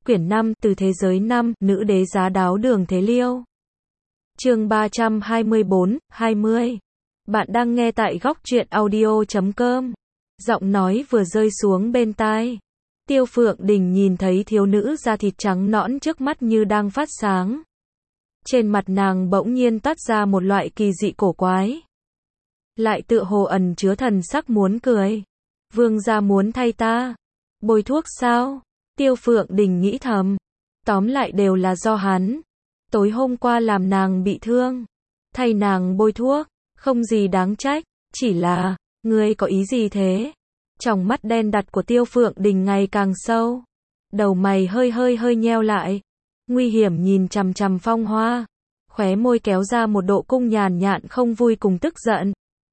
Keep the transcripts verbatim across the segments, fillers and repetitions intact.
quyển năm, từ thế giới năm, nữ đế giá đáo Đường Thế Liêu. Chương ba trăm hai mươi bốn, hai mươi. Bạn đang nghe tại góc truyện audio chấm com. Giọng nói vừa rơi xuống bên tai. Tiêu Phượng Đình nhìn thấy thiếu nữ da thịt trắng nõn trước mắt như đang phát sáng. Trên mặt nàng bỗng nhiên toát ra một loại kỳ dị cổ quái. Lại tựa hồ ẩn chứa thần sắc muốn cười. Vương gia muốn thay ta bôi thuốc sao? Tiêu Phượng Đình nghĩ thầm. Tóm lại đều là do hắn. Tối hôm qua làm nàng bị thương. Thay nàng bôi thuốc, không gì đáng trách. Chỉ là, ngươi có ý gì thế? Tròng mắt đen đặt của Tiêu Phượng Đình ngày càng sâu. Đầu mày hơi hơi hơi nheo lại. Nguy hiểm nhìn chằm chằm Phong Hoa. Khóe môi kéo ra một độ cung nhàn nhạn không vui cùng tức giận.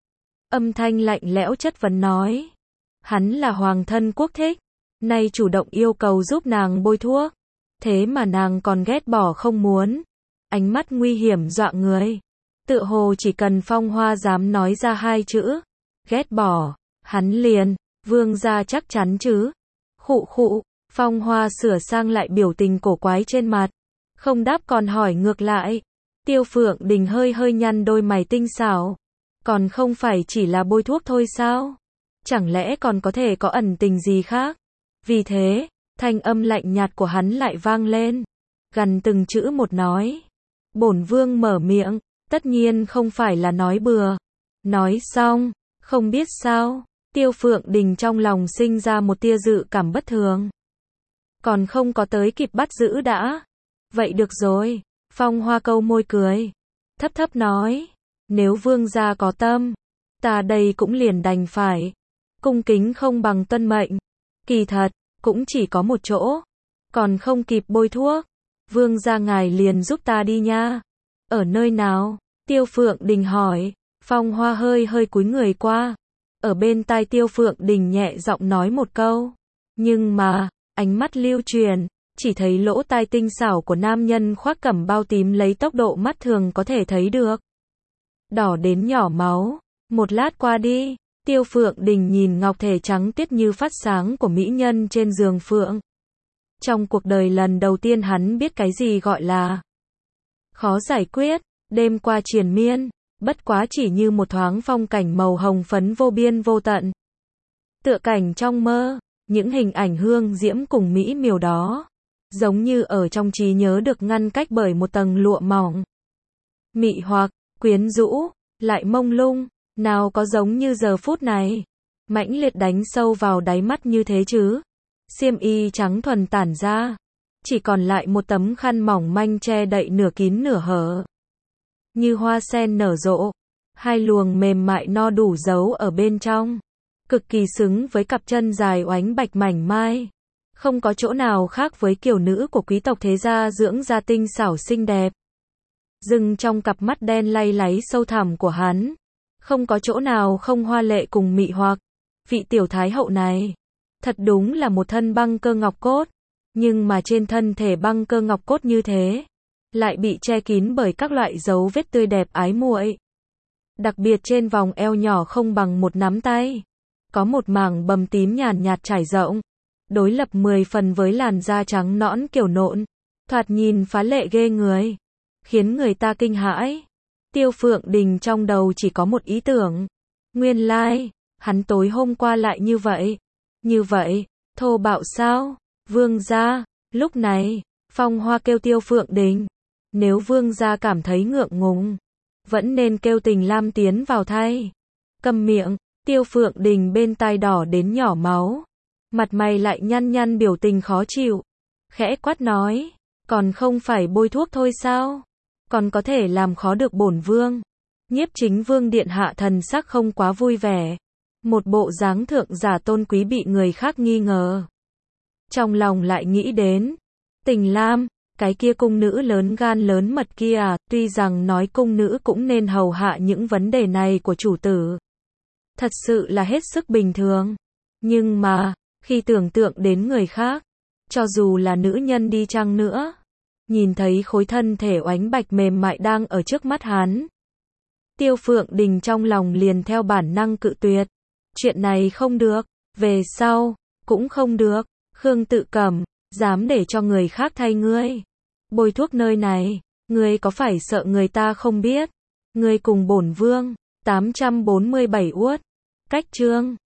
Âm thanh lạnh lẽo chất vấn nói. Hắn là hoàng thân quốc thích. Nay chủ động yêu cầu giúp nàng bôi thuốc. Thế mà nàng còn ghét bỏ không muốn. Ánh mắt nguy hiểm dọa người. Tựa hồ chỉ cần Phong Hoa dám nói ra hai chữ. Ghét bỏ. Hắn liền. Vương gia chắc chắn chứ. Khụ khụ. Phong Hoa sửa sang lại biểu tình cổ quái trên mặt. Không đáp còn hỏi ngược lại. Tiêu Phượng Đình hơi hơi nhăn đôi mày tinh xảo. Còn không phải chỉ là bôi thuốc thôi sao? Chẳng lẽ còn có thể có ẩn tình gì khác? Vì thế, thanh âm lạnh nhạt của hắn lại vang lên. Gần từng chữ một nói. Bổn vương mở miệng, tất nhiên không phải là nói bừa. Nói xong, không biết sao, Tiêu Phượng Đình trong lòng sinh ra một tia dự cảm bất thường. Còn không có tới kịp bắt giữ đã. Vậy được rồi, Phong Hoa câu môi cười. Thấp thấp nói, nếu vương gia có tâm, ta đây cũng liền đành phải. Cung kính không bằng tuân mệnh. Kỳ thật, cũng chỉ có một chỗ. Còn không kịp bôi thuốc. Vương gia ngài liền giúp ta đi nha. Ở nơi nào? Tiêu Phượng Đình hỏi. Phong Hoa hơi hơi cúi người qua. Ở bên tai Tiêu Phượng Đình nhẹ giọng nói một câu. Nhưng mà, ánh mắt lưu truyền, chỉ thấy lỗ tai tinh xảo của nam nhân khoác cẩm bao tím lấy tốc độ mắt thường có thể thấy được. Đỏ đến nhỏ máu. Một lát qua đi. Tiêu Phượng Đình nhìn ngọc thể trắng tiết như phát sáng của mỹ nhân trên giường phượng. Trong cuộc đời lần đầu tiên hắn biết cái gì gọi là khó giải quyết, đêm qua triền miên, bất quá chỉ như một thoáng phong cảnh màu hồng phấn vô biên vô tận. Tựa cảnh trong mơ, những hình ảnh hương diễm cùng mỹ miều đó, giống như ở trong trí nhớ được ngăn cách bởi một tầng lụa mỏng. Mị hoặc, quyến rũ, lại mông lung. Nào có giống như giờ phút này, mãnh liệt đánh sâu vào đáy mắt như thế chứ. Xiêm y trắng thuần tản ra, chỉ còn lại một tấm khăn mỏng manh che đậy nửa kín nửa hở. Như hoa sen nở rộ, hai luồng mềm mại no đủ giấu ở bên trong, cực kỳ xứng với cặp chân dài oánh bạch mảnh mai. Không có chỗ nào khác với kiểu nữ của quý tộc thế gia dưỡng da tinh xảo xinh đẹp. Dừng trong cặp mắt đen lay láy sâu thẳm của hắn. Không có chỗ nào không hoa lệ cùng mị hoặc. Vị tiểu thái hậu này, thật đúng là một thân băng cơ ngọc cốt. Nhưng mà trên thân thể băng cơ ngọc cốt như thế, lại bị che kín bởi các loại dấu vết tươi đẹp ái muội. Đặc biệt trên vòng eo nhỏ không bằng một nắm tay, có một mảng bầm tím nhàn nhạt trải rộng, đối lập mười phần với làn da trắng nõn kiểu nộn, thoạt nhìn phá lệ ghê người, khiến người ta kinh hãi. Tiêu Phượng Đình trong đầu chỉ có một ý tưởng. Nguyên lai, like, hắn tối hôm qua lại như vậy. Như vậy, thô bạo sao? Vương gia, lúc này, Phong Hoa kêu Tiêu Phượng Đình. Nếu vương gia cảm thấy ngượng ngùng, vẫn nên kêu Tình Lam tiến vào thay. Câm miệng, Tiêu Phượng Đình bên tai đỏ đến nhỏ máu. Mặt mày lại nhăn nhăn biểu tình khó chịu. Khẽ quát nói, còn không phải bôi thuốc thôi sao? Còn có thể làm khó được bổn vương. Nhiếp Chính Vương điện hạ thần sắc không quá vui vẻ. Một bộ dáng thượng giả tôn quý bị người khác nghi ngờ. Trong lòng lại nghĩ đến Tình Lam, cái kia cung nữ lớn gan lớn mật kia à, tuy rằng nói cung nữ cũng nên hầu hạ những vấn đề này của chủ tử. Thật sự là hết sức bình thường. Nhưng mà, khi tưởng tượng đến người khác, cho dù là nữ nhân đi chăng nữa, nhìn thấy khối thân thể oánh bạch mềm mại đang ở trước mắt hắn, Tiêu Phượng Đình trong lòng liền theo bản năng cự tuyệt. Chuyện này không được, về sau, cũng không được. Khương Tự Cẩm, Dám để cho người khác thay ngươi bôi thuốc nơi này, ngươi có phải sợ người ta không biết? Ngươi cùng bổn vương, tám trăm bốn mươi bảy uất, cách chương